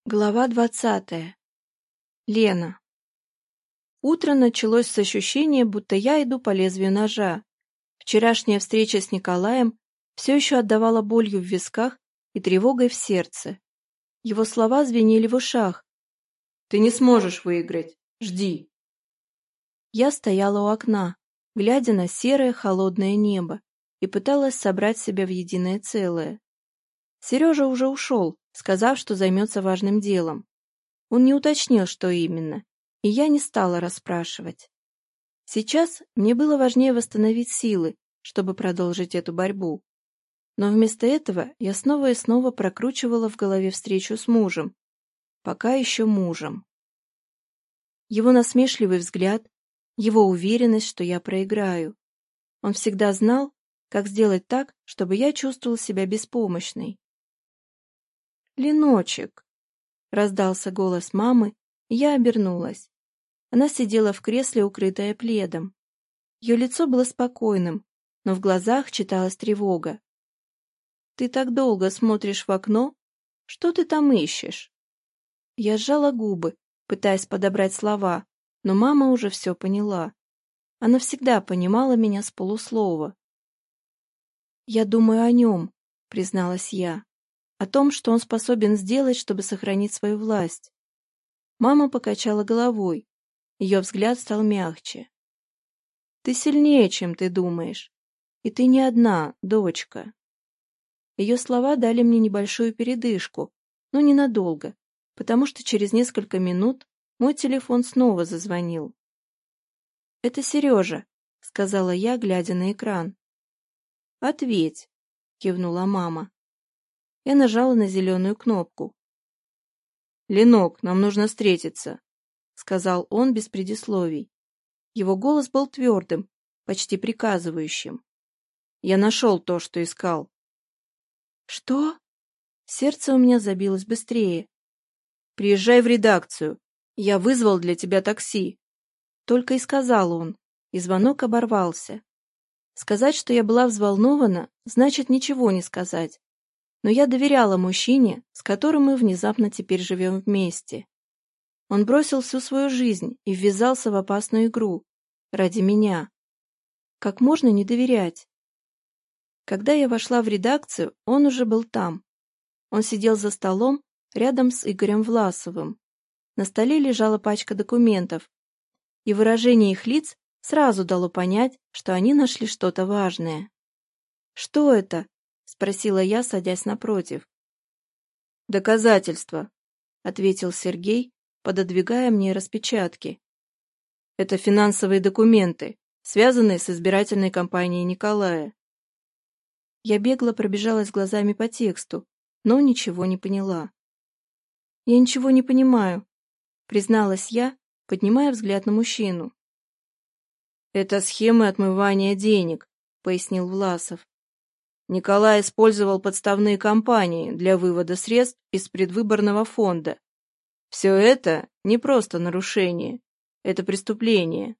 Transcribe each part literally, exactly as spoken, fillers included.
Глава двадцатая. Лена. Утро началось с ощущения, будто я иду по лезвию ножа. Вчерашняя встреча с Николаем все еще отдавала болью в висках и тревогой в сердце. Его слова звенели в ушах. «Ты не сможешь выиграть. Жди». Я стояла у окна, глядя на серое холодное небо, и пыталась собрать себя в единое целое. Сережа уже ушел, сказав, что займется важным делом. Он не уточнил, что именно, и я не стала расспрашивать. Сейчас мне было важнее восстановить силы, чтобы продолжить эту борьбу. Но вместо этого я снова и снова прокручивала в голове встречу с мужем. Пока еще мужем. Его насмешливый взгляд, его уверенность, что я проиграю. Он всегда знал, как сделать так, чтобы я чувствовала себя беспомощной. «Леночек!» — раздался голос мамы, и я обернулась. Она сидела в кресле, укрытая пледом. Ее лицо было спокойным, но в глазах читалась тревога. «Ты так долго смотришь в окно? Что ты там ищешь?» Я сжала губы, пытаясь подобрать слова, но мама уже все поняла. Она всегда понимала меня с полуслова. «Я думаю о нем», — призналась я, «о том, что он способен сделать, чтобы сохранить свою власть». Мама покачала головой. Ее взгляд стал мягче. «Ты сильнее, чем ты думаешь. И ты не одна, дочка». Ее слова дали мне небольшую передышку, но ненадолго, потому что через несколько минут мой телефон снова зазвонил. «Это Сережа», — сказала я, глядя на экран. «Ответь», — кивнула мама. Я нажала на зеленую кнопку. «Ленок, нам нужно встретиться», — сказал он без предисловий. Его голос был твердым, почти приказывающим. «Я нашел то, что искал». «Что?» Сердце у меня забилось быстрее. «Приезжай в редакцию. Я вызвал для тебя такси». Только и сказал он, и звонок оборвался. Сказать, что я была взволнована, значит ничего не сказать. Но я доверяла мужчине, с которым мы внезапно теперь живем вместе. Он бросил всю свою жизнь и ввязался в опасную игру. Ради меня. Как можно не доверять? Когда я вошла в редакцию, он уже был там. Он сидел за столом рядом с Игорем Власовым. На столе лежала пачка документов, и выражение их лиц сразу дало понять, что они нашли что-то важное. «Что это?» — спросила я, садясь напротив. «Доказательства», — ответил Сергей, пододвигая мне распечатки. «Это финансовые документы, связанные с избирательной кампанией Николая». Я бегло пробежалась глазами по тексту, но ничего не поняла. «Я ничего не понимаю», — призналась я, поднимая взгляд на мужчину. «Это схемы отмывания денег», — пояснил Власов. «Николай использовал подставные компании для вывода средств из предвыборного фонда. Все это не просто нарушение, это преступление».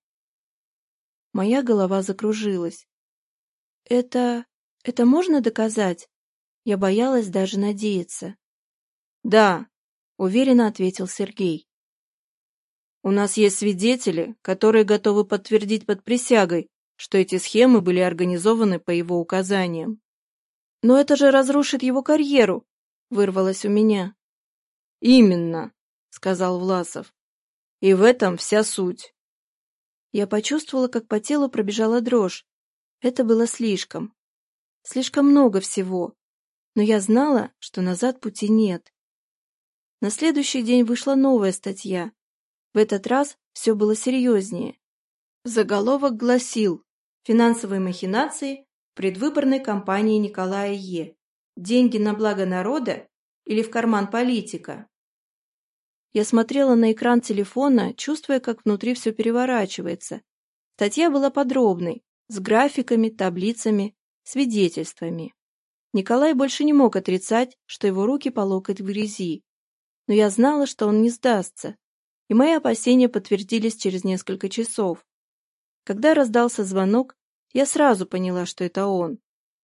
Моя голова закружилась. «Это... это можно доказать?» Я боялась даже надеяться. «Да», — уверенно ответил Сергей. «У нас есть свидетели, которые готовы подтвердить под присягой, что эти схемы были организованы по его указаниям». «Но это же разрушит его карьеру», — вырвалось у меня. «Именно», — сказал Власов. «И в этом вся суть». Я почувствовала, как по телу пробежала дрожь. Это было слишком. Слишком много всего. Но я знала, что назад пути нет. На следующий день вышла новая статья. В этот раз все было серьезнее. Заголовок гласил: «Финансовые махинации в предвыборной кампании Николая Е. Деньги на благо народа или в карман политика?» Я смотрела на экран телефона, чувствуя, как внутри все переворачивается. Статья была подробной, с графиками, таблицами, свидетельствами. Николай больше не мог отрицать, что его руки по локоть в грязи. Но я знала, что он не сдастся, и мои опасения подтвердились через несколько часов. Когда раздался звонок, я сразу поняла, что это он.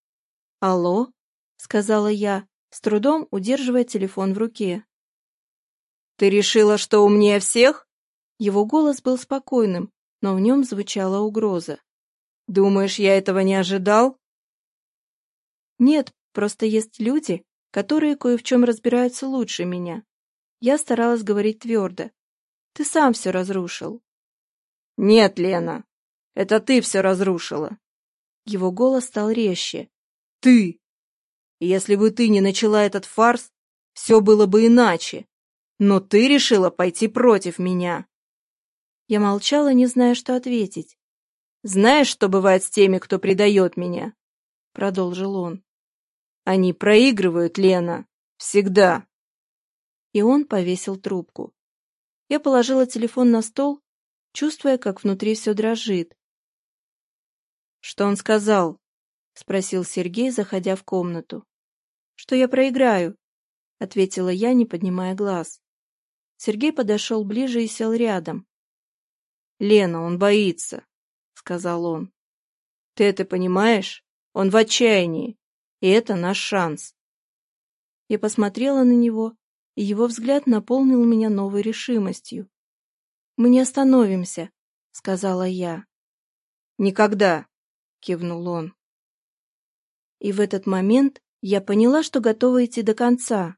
«Алло?» — сказала я, с трудом удерживая телефон в руке. Ты решила, что умнее всех? Его голос был спокойным, но в нем звучала угроза. Думаешь, я этого не ожидал? Нет, просто есть люди, которые кое в чем разбираются лучше меня. Я старалась говорить твердо. Ты сам все разрушил. Нет, Лена, это ты все разрушила. Его голос стал резче. Ты! Если бы ты не начала этот фарс, все было бы иначе. Но ты решила пойти против меня. Я молчала, не зная, что ответить. Знаешь, что бывает с теми, кто предает меня? Продолжил он. Они проигрывают, Лена. Всегда. И он повесил трубку. Я положила телефон на стол, чувствуя, как внутри все дрожит. Что он сказал? Спросил Сергей, заходя в комнату. Что я проиграю, ответила я, не поднимая глаз. Сергей подошел ближе и сел рядом. Лена, он боится, сказал он. Ты это понимаешь? Он в отчаянии, и это наш шанс. Я посмотрела на него, и его взгляд наполнил меня новой решимостью. «Мы не остановимся», — сказала я. «Никогда», — кивнул он. И в этот момент я поняла, что готова идти до конца.